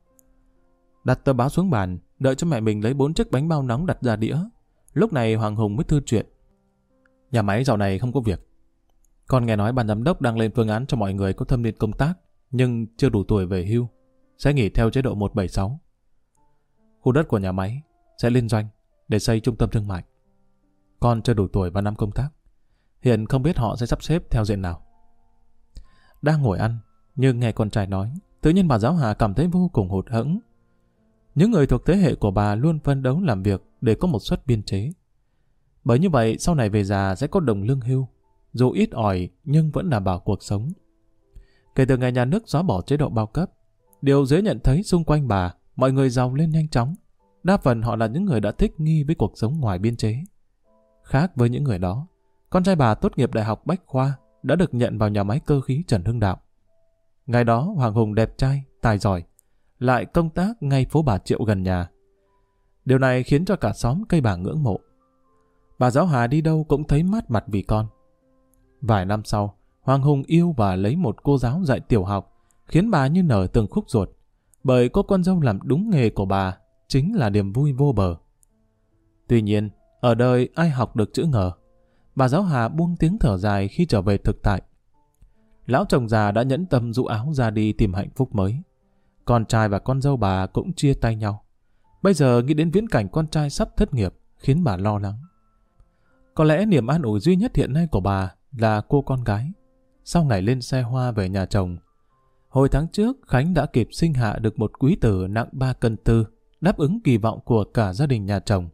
Đặt tờ báo xuống bàn, đợi cho mẹ mình lấy bốn chiếc bánh bao nóng đặt ra đĩa. Lúc này Hoàng Hùng mới thư chuyện. Nhà máy dạo này không có việc. Con nghe nói ban giám đốc đang lên phương án cho mọi người có thâm niên công tác, nhưng chưa đủ tuổi về hưu, sẽ nghỉ theo chế độ một bảy sáu. Khu đất của nhà máy sẽ liên doanh để xây trung tâm thương mại. Con chưa đủ tuổi và năm công tác, hiện không biết họ sẽ sắp xếp theo diện nào. Đang ngồi ăn, nhưng nghe con trai nói, tự nhiên bà giáo Hà cảm thấy vô cùng hụt hẫng. Những người thuộc thế hệ của bà luôn phấn đấu làm việc để có một suất biên chế. Bởi như vậy, sau này về già sẽ có đồng lương hưu, dù ít ỏi nhưng vẫn đảm bảo cuộc sống. Kể từ ngày nhà nước xóa bỏ chế độ bao cấp, điều dễ nhận thấy xung quanh bà, mọi người giàu lên nhanh chóng. Đa phần họ là những người đã thích nghi với cuộc sống ngoài biên chế. Khác với những người đó, con trai bà tốt nghiệp Đại học Bách Khoa đã được nhận vào nhà máy cơ khí Trần Hưng Đạo. Ngày đó Hoàng Hùng đẹp trai, tài giỏi, lại công tác ngay phố Bà Triệu gần nhà. Điều này khiến cho cả xóm cây bà ngưỡng mộ. Bà giáo Hà đi đâu cũng thấy mát mặt vì con. Vài năm sau, Hoàng Hùng yêu và lấy một cô giáo dạy tiểu học, khiến bà như nở từng khúc ruột, bởi cô con dâu làm đúng nghề của bà, chính là niềm vui vô bờ. Tuy nhiên, ở đời ai học được chữ ngờ. Bà giáo Hà buông tiếng thở dài khi trở về thực tại. Lão chồng già đã nhẫn tâm dụ áo ra đi tìm hạnh phúc mới. Con trai và con dâu bà cũng chia tay nhau. Bây giờ nghĩ đến viễn cảnh con trai sắp thất nghiệp khiến bà lo lắng. Có lẽ niềm an ủi duy nhất hiện nay của bà là cô con gái. Sau ngày lên xe hoa về nhà chồng, hồi tháng trước Khánh đã kịp sinh hạ được một quý tử nặng ba cân tư, đáp ứng kỳ vọng của cả gia đình nhà chồng.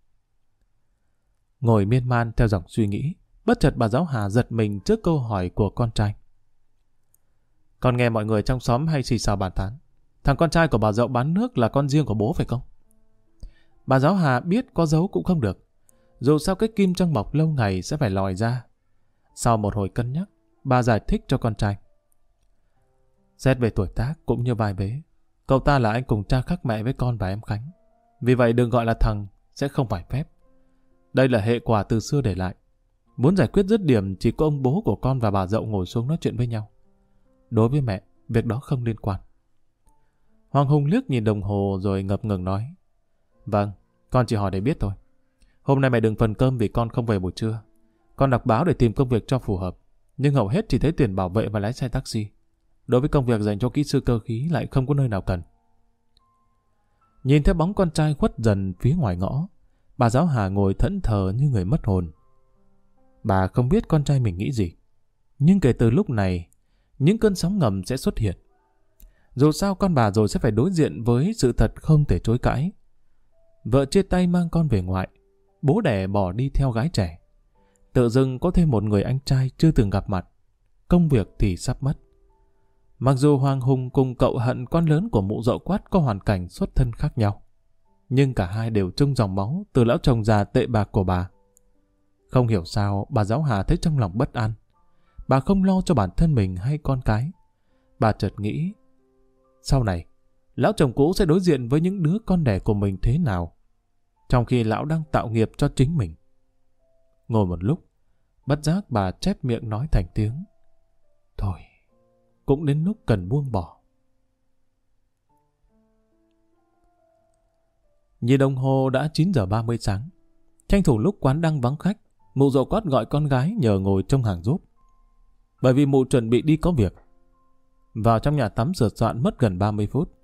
Ngồi miên man theo dòng suy nghĩ, bất chợt bà giáo Hà giật mình trước câu hỏi của con trai. Con nghe mọi người trong xóm hay xì xào bàn tán, thằng con trai của bà Dậu bán nước là con riêng của bố phải không? Bà giáo Hà biết có giấu cũng không được, dù sao cái kim trong bọc lâu ngày sẽ phải lòi ra. Sau một hồi cân nhắc, bà giải thích cho con trai. Xét về tuổi tác cũng như vai vế, cậu ta là anh cùng cha khác mẹ với con và em Khánh. Vì vậy đừng gọi là thằng, sẽ không phải phép. Đây là hệ quả từ xưa để lại. Muốn giải quyết dứt điểm chỉ có ông bố của con và bà Dậu ngồi xuống nói chuyện với nhau. Đối với mẹ, việc đó không liên quan. Hoàng Hùng liếc nhìn đồng hồ rồi ngập ngừng nói. Vâng, con chỉ hỏi để biết thôi. Hôm nay mẹ đừng phần cơm vì con không về buổi trưa. Con đọc báo để tìm công việc cho phù hợp, nhưng hầu hết chỉ thấy tuyển bảo vệ và lái xe taxi. Đối với công việc dành cho kỹ sư cơ khí lại không có nơi nào cần. Nhìn theo bóng con trai khuất dần phía ngoài ngõ, bà giáo Hà ngồi thẫn thờ như người mất hồn. Bà không biết con trai mình nghĩ gì, nhưng kể từ lúc này, những cơn sóng ngầm sẽ xuất hiện. Dù sao con bà rồi sẽ phải đối diện với sự thật không thể chối cãi. Vợ chia tay mang con về ngoại, bố đẻ bỏ đi theo gái trẻ. Tự dưng có thêm một người anh trai chưa từng gặp mặt. Công việc thì sắp mất. Mặc dù Hoàng Hùng cùng cậu Hận con lớn của mụ Dậu Quát có hoàn cảnh xuất thân khác nhau, nhưng cả hai đều chung dòng máu từ lão chồng già tệ bạc của bà. Không hiểu sao bà giáo Hà thấy trong lòng bất an. Bà không lo cho bản thân mình hay con cái. Bà chợt nghĩ, sau này, lão chồng cũ sẽ đối diện với những đứa con đẻ của mình thế nào, trong khi lão đang tạo nghiệp cho chính mình. Ngồi một lúc, bất giác bà chép miệng nói thành tiếng. Thôi, cũng đến lúc cần buông bỏ. Nhìn đồng hồ đã chín giờ ba mươi sáng. Tranh thủ lúc quán đang vắng khách, mụ Dậu Quát gọi con gái nhờ ngồi trong hàng giúp. Bởi vì mụ chuẩn bị đi có việc. Vào trong nhà tắm sửa soạn mất gần ba mươi phút.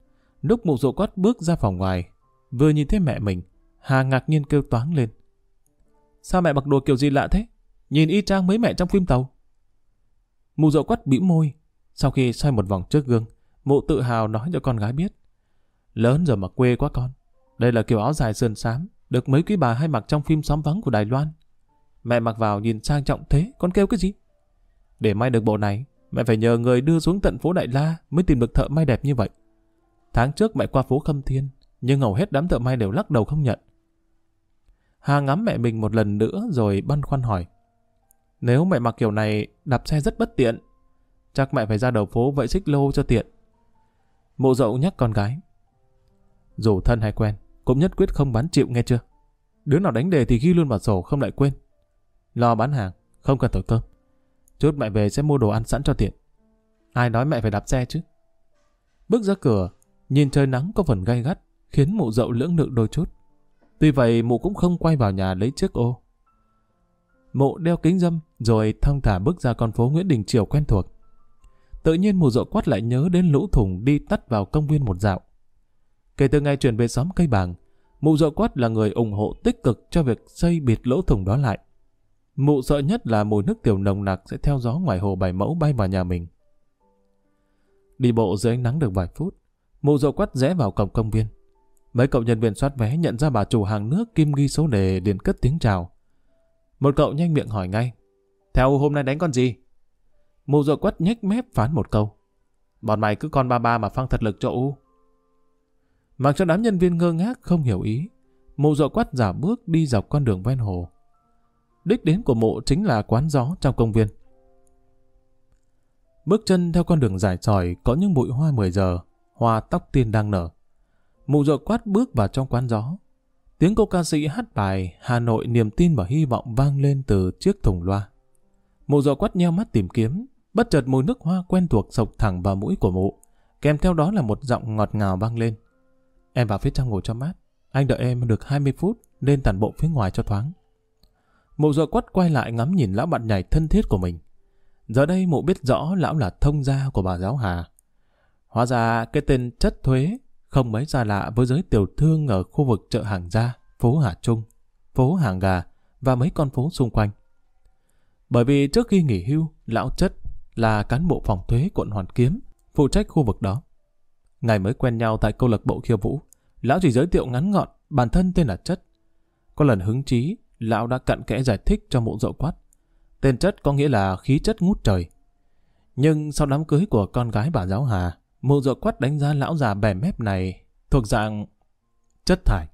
Lúc mụ Dậu Quắt bước ra phòng ngoài, vừa nhìn thấy mẹ mình, Hà ngạc nhiên kêu toáng lên. Sao mẹ mặc đồ kiểu gì lạ thế? Nhìn y chang mấy mẹ trong phim tàu. Mụ Dậu Quắt bĩu môi. Sau khi xoay một vòng trước gương, mụ tự hào nói cho con gái biết. Lớn rồi mà quê quá con. Đây là kiểu áo dài sườn xám, được mấy quý bà hay mặc trong phim Xóm Vắng của Đài Loan. Mẹ mặc vào nhìn sang trọng thế, con kêu cái gì? Để may được bộ này, mẹ phải nhờ người đưa xuống tận phố Đại La mới tìm được thợ may đẹp như vậy. Tháng trước mẹ qua phố Khâm Thiên, nhưng hầu hết đám thợ may đều lắc đầu không nhận. Hà ngắm mẹ mình một lần nữa rồi băn khoăn hỏi. Nếu mẹ mặc kiểu này, đạp xe rất bất tiện. Chắc mẹ phải ra đầu phố vậy xích lô cho tiện. Mụ Dậu nhắc con gái. Dù thân hay quen, cũng nhất quyết không bán chịu nghe chưa? Đứa nào đánh đề thì ghi luôn vào sổ không lại quên. Lo bán hàng, không cần thổi cơm. Chút mẹ về sẽ mua đồ ăn sẵn cho tiện. Ai nói mẹ phải đạp xe chứ? Bước ra cửa, nhìn trời nắng có phần gay gắt, khiến mụ Dậu lưỡng lự đôi chút. Tuy vậy mụ cũng không quay vào nhà lấy chiếc ô. Mụ đeo kính râm rồi thong thả bước ra con phố Nguyễn Đình Chiểu quen thuộc. Tự nhiên mụ Dậu Quắt lại nhớ đến lũ thùng đi tắt vào công viên một dạo. Kể từ ngày chuyển về xóm Cây Bàng, mụ Dậu Quắt là người ủng hộ tích cực cho việc xây bịt lỗ thùng đó lại. Mụ sợ nhất là mùi nước tiểu nồng nặc sẽ theo gió ngoài hồ Bảy Mẫu bay vào nhà mình. Đi bộ dưới ánh nắng được vài phút, mụ Dậu Quắt rẽ vào cổng công viên. Mấy cậu nhân viên soát vé nhận ra bà chủ hàng nước kim ghi số đề liền cất tiếng chào. Một cậu nhanh miệng hỏi ngay. Theo hôm nay đánh con gì? Mụ Dậu Quắt nhếch mép phán một câu. Bọn mày cứ con ba ba mà phăng thật lực cho U. Mặc cho đám nhân viên ngơ ngác không hiểu ý, mụ Dậu Quắt giả bước đi dọc con đường ven hồ. Đích đến của mụ chính là quán gió trong công viên. Bước chân theo con đường dài tròi có những bụi hoa mười giờ, hoa tóc tiên đang nở. Mụ Dậu Quắt bước vào trong quán gió. Tiếng cô ca sĩ hát bài Hà Nội niềm tin và hy vọng vang lên từ chiếc thùng loa. Mụ Dậu Quắt nheo mắt tìm kiếm, bất chợt mùi nước hoa quen thuộc xộc thẳng vào mũi của mụ, kèm theo đó là một giọng ngọt ngào vang lên. Em vào phía trong ngồi cho mát, anh đợi em được hai mươi phút, nên tản bộ phía ngoài cho thoáng. Mụ Dậu Quắt quay lại ngắm nhìn lão bạn nhảy thân thiết của mình. Giờ đây mụ biết rõ lão là thông gia của bà giáo Hà. Hóa ra cái tên Chất Thuế không mấy xa lạ với giới tiểu thương ở khu vực chợ Hàng Gia, phố Hà Trung, phố Hàng Gà và mấy con phố xung quanh. Bởi vì trước khi nghỉ hưu, lão Chất là cán bộ phòng thuế quận Hoàn Kiếm, phụ trách khu vực đó. Ngày mới quen nhau tại câu lạc bộ khiêu vũ, lão chỉ giới thiệu ngắn gọn bản thân tên là Chất. Có lần hứng chí, lão đã cặn kẽ giải thích cho mụ Dậu Quắt. Tên Chất có nghĩa là khí chất ngút trời. Nhưng sau đám cưới của con gái bà giáo Hà, mụ Dậu Quắt đánh giá lão già bè mép này thuộc dạng chất thải.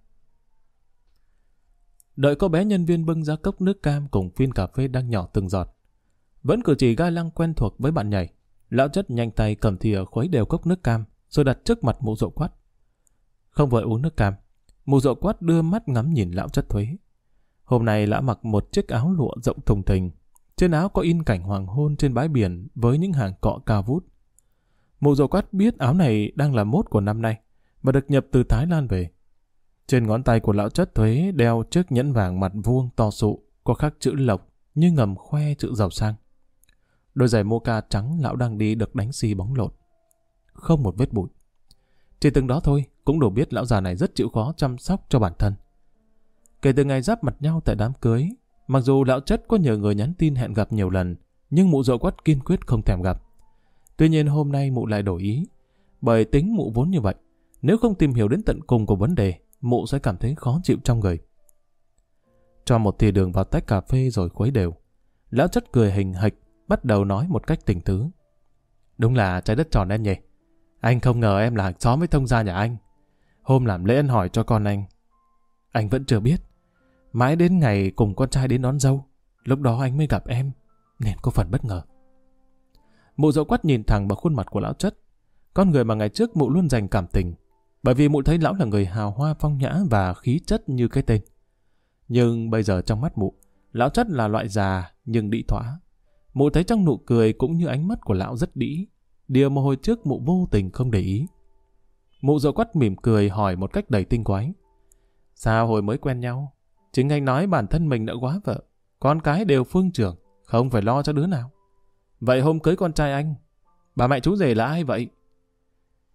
Đợi cô bé nhân viên bưng ra cốc nước cam cùng phin cà phê đang nhỏ từng giọt. Vẫn cử chỉ ga lăng quen thuộc với bạn nhảy, lão Chất nhanh tay cầm thìa khuấy đều cốc nước cam rồi đặt trước mặt mụ Dậu Quắt. Không vội uống nước cam, mụ Dậu Quắt đưa mắt ngắm nhìn lão Chất Thuế. Hôm nay lão mặc một chiếc áo lụa rộng thùng thình, trên áo có in cảnh hoàng hôn trên bãi biển với những hàng cọ cao vút. Mụ Dậu Quắt biết áo này đang là mốt của năm nay và được nhập từ Thái Lan về. Trên ngón tay của lão Chất Thuế đeo chiếc nhẫn vàng mặt vuông to sụ, có khắc chữ lộc như ngầm khoe chữ giàu sang. Đôi giày mocha trắng lão đang đi được đánh xi bóng lộn, không một vết bụi. Chỉ từng đó thôi cũng đủ biết lão già này rất chịu khó chăm sóc cho bản thân. Kể từ ngày giáp mặt nhau tại đám cưới, mặc dù lão Chất có nhờ người nhắn tin hẹn gặp nhiều lần, nhưng mụ Dậu Quắt kiên quyết không thèm gặp. Tuy nhiên hôm nay mụ lại đổi ý, bởi tính mụ vốn như vậy. Nếu không tìm hiểu đến tận cùng của vấn đề, mụ sẽ cảm thấy khó chịu trong người. Cho một thìa đường vào tách cà phê rồi khuấy đều. Lão Chất cười hình hạch, bắt đầu nói một cách tình tứ. Đúng là trái đất tròn em nhỉ. Anh không ngờ em là hàng xóm với thông gia nhà anh. Hôm làm lễ ăn hỏi cho con anh, anh vẫn chưa biết. Mãi đến ngày cùng con trai đến đón dâu, lúc đó anh mới gặp em, nên có phần bất ngờ. Mụ Dậu Quắt nhìn thẳng vào khuôn mặt của lão Chất, con người mà ngày trước mụ luôn dành cảm tình, bởi vì mụ thấy lão là người hào hoa phong nhã và khí chất như cái tên. Nhưng bây giờ trong mắt mụ, lão Chất là loại già nhưng đĩ thỏa. Mụ thấy trong nụ cười cũng như ánh mắt của lão rất đĩ, điều mà hồi trước mụ vô tình không để ý. Mụ Dậu Quắt mỉm cười hỏi một cách đầy tinh quái. Sao hồi mới quen nhau, chính anh nói bản thân mình đã quá vợ, con cái đều phương trưởng, không phải lo cho đứa nào. Vậy hôm cưới con trai anh, bà mẹ chú rể là ai vậy?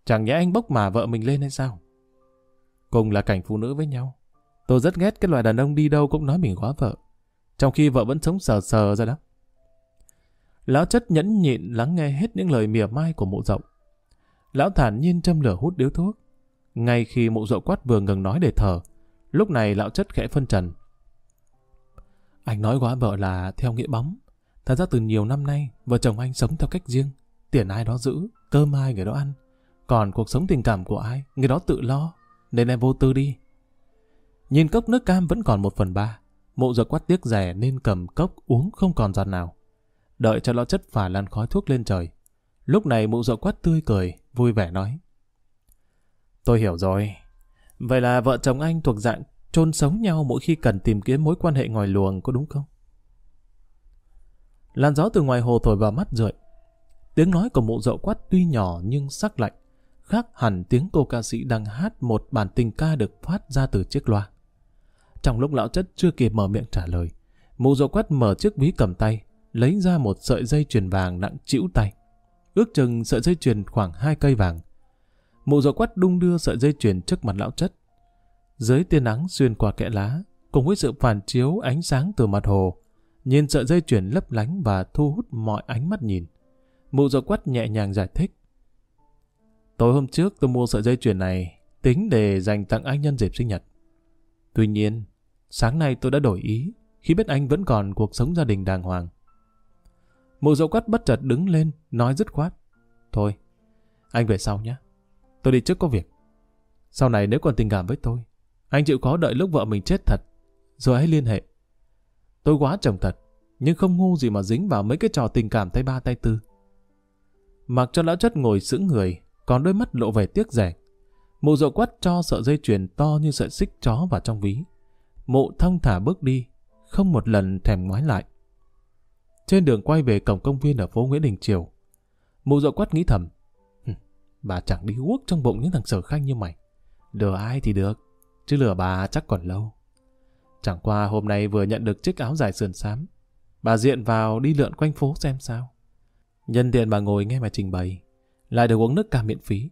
Chẳng nhẽ anh bốc mà vợ mình lên hay sao? Cùng là cảnh phụ nữ với nhau. Tôi rất ghét cái loại đàn ông đi đâu cũng nói mình góa vợ, trong khi vợ vẫn sống sờ sờ ra đó. Lão Chất nhẫn nhịn lắng nghe hết những lời mỉa mai của mụ Dậu. Lão thản nhiên châm lửa hút điếu thuốc. Ngay khi mụ Dậu Quát vừa ngừng nói để thở, lúc này lão Chất khẽ phân trần. Anh nói góa vợ là theo nghĩa bóng. Thật ra từ nhiều năm nay, vợ chồng anh sống theo cách riêng. Tiền ai đó giữ, cơm ai người đó ăn. Còn cuộc sống tình cảm của ai, người đó tự lo. Nên em vô tư đi. Nhìn cốc nước cam vẫn còn một phần ba. Mụ Dậu Quát tiếc rẻ nên cầm cốc uống không còn giọt nào. Đợi cho lão Chất phả làn khói thuốc lên trời. Lúc này mụ Dậu Quát tươi cười, vui vẻ nói. Tôi hiểu rồi. Vậy là vợ chồng anh thuộc dạng chôn sống nhau mỗi khi cần tìm kiếm mối quan hệ ngoài luồng, có đúng không? Làn gió từ ngoài hồ thổi vào mắt rượi. Tiếng nói của mụ Dậu Quát tuy nhỏ nhưng sắc lạnh, khác hẳn tiếng cô ca sĩ đang hát một bản tình ca được phát ra từ chiếc loa. Trong lúc lão Chất chưa kịp mở miệng trả lời, mụ Dậu Quát mở chiếc ví cầm tay, lấy ra một sợi dây chuyền vàng nặng trĩu tay. Ước chừng sợi dây chuyền khoảng hai cây vàng. Mụ Dậu Quát đung đưa sợi dây chuyền trước mặt lão Chất. Dưới tia nắng xuyên qua kẽ lá, cùng với sự phản chiếu ánh sáng từ mặt hồ, nhìn sợi dây chuyền lấp lánh và thu hút mọi ánh mắt nhìn. Mụ Dậu Quát nhẹ nhàng giải thích. Tối hôm trước tôi mua sợi dây chuyền này tính để dành tặng anh nhân dịp sinh nhật. Tuy nhiên, sáng nay tôi đã đổi ý khi biết anh vẫn còn cuộc sống gia đình đàng hoàng. Mụ Dậu Quát bất chợt đứng lên, nói dứt khoát. Thôi, anh về sau nhé. Tôi đi trước có việc. Sau này nếu còn tình cảm với tôi, anh chịu khó đợi lúc vợ mình chết thật, rồi hãy liên hệ. Tôi quá chồng thật, nhưng không ngu gì mà dính vào mấy cái trò tình cảm tay ba tay tư. Mặc cho lão Chất ngồi sững người, còn đôi mắt lộ vẻ tiếc rẻ. Mụ Dậu Quát cho sợi dây chuyền to như sợi xích chó vào trong ví. Mụ thong thả bước đi, không một lần thèm ngoái lại. Trên đường quay về cổng công viên ở phố Nguyễn Đình Chiểu, mụ Dậu Quát nghĩ thầm. Bà chẳng đi guốc trong bụng những thằng Sở Khanh như mày. Lừa ai thì được, chứ lừa bà chắc còn lâu. Chẳng qua hôm nay vừa nhận được chiếc áo dài sườn xám, bà diện vào đi lượn quanh phố xem sao. Nhân tiện bà ngồi nghe mà trình bày, lại được uống nước cam miễn phí.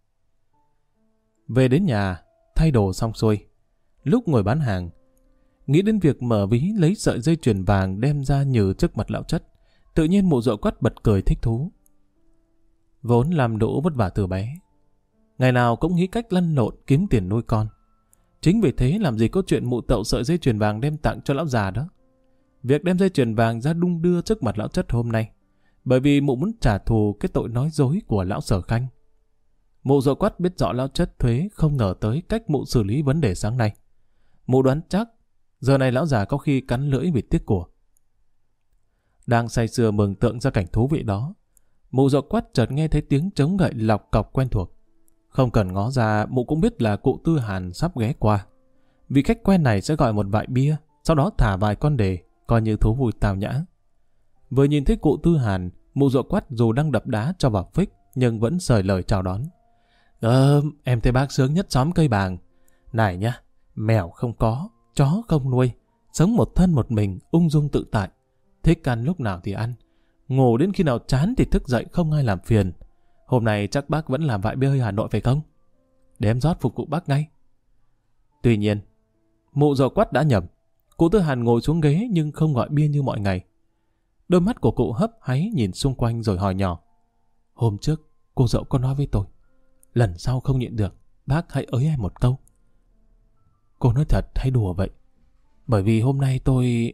Về đến nhà, thay đồ xong xuôi, lúc ngồi bán hàng, nghĩ đến việc mở ví lấy sợi dây chuyền vàng đem ra nhử trước mặt lão Chất, tự nhiên mụ Dậu Quát bật cười thích thú. Vốn làm đỗ vất vả từ bé, ngày nào cũng nghĩ cách lăn lộn kiếm tiền nuôi con. Chính vì thế làm gì có chuyện mụ tậu sợi dây chuyền vàng đem tặng cho lão già đó. Việc đem dây chuyền vàng ra đung đưa trước mặt lão Chất hôm nay, bởi vì mụ muốn trả thù cái tội nói dối của lão Sở Khanh. Mụ Dậu Quát biết rõ lão Chất thuế không ngờ tới cách mụ xử lý vấn đề sáng nay. Mụ đoán chắc giờ này lão già có khi cắn lưỡi vì tiếc của. Đang say sưa mừng tượng ra cảnh thú vị đó, mụ Dậu Quát chợt nghe thấy tiếng trống gậy lọc cọc quen thuộc. Không cần ngó ra, mụ cũng biết là cụ Tư Hàn sắp ghé qua. Vị khách quen này sẽ gọi một vại bia, sau đó thả vài con đề, coi như thú vui tào nhã. Vừa nhìn thấy cụ Tư Hàn, mụ Dậu Quát dù đang đập đá cho vào phích, nhưng vẫn sởi lời chào đón. Ờ, em thấy bác sướng nhất xóm Cây Bàng. Này nhá, mèo không có, chó không nuôi, sống một thân một mình, ung dung tự tại. Thích ăn lúc nào thì ăn, ngủ đến khi nào chán thì thức dậy, không ai làm phiền. Hôm nay chắc bác vẫn làm vại bia hơi Hà Nội phải không? Để em rót phục vụ bác ngay. Tuy nhiên, mụ Dậu Quát đã nhầm. Cụ Tư Hàn ngồi xuống ghế nhưng không gọi bia như mọi ngày. Đôi mắt của cụ hấp háy nhìn xung quanh rồi hỏi nhỏ. Hôm trước, cô Dậu có nói với tôi, lần sau không nhịn được, bác hãy ới em một câu. Cô nói thật hay đùa vậy? Bởi vì hôm nay tôi...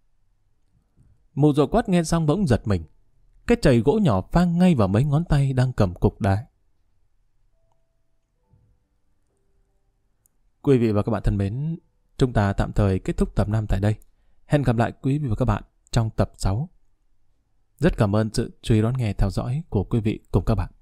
Mụ Dậu Quát nghe xong bỗng giật mình. Cái chày gỗ nhỏ phang ngay vào mấy ngón tay đang cầm cục đá. Quý vị và các bạn thân mến, chúng ta tạm thời kết thúc tập năm tại đây. Hẹn gặp lại quý vị và các bạn trong tập sáu. Rất cảm ơn sự chú ý đón nghe theo dõi của quý vị cùng các bạn.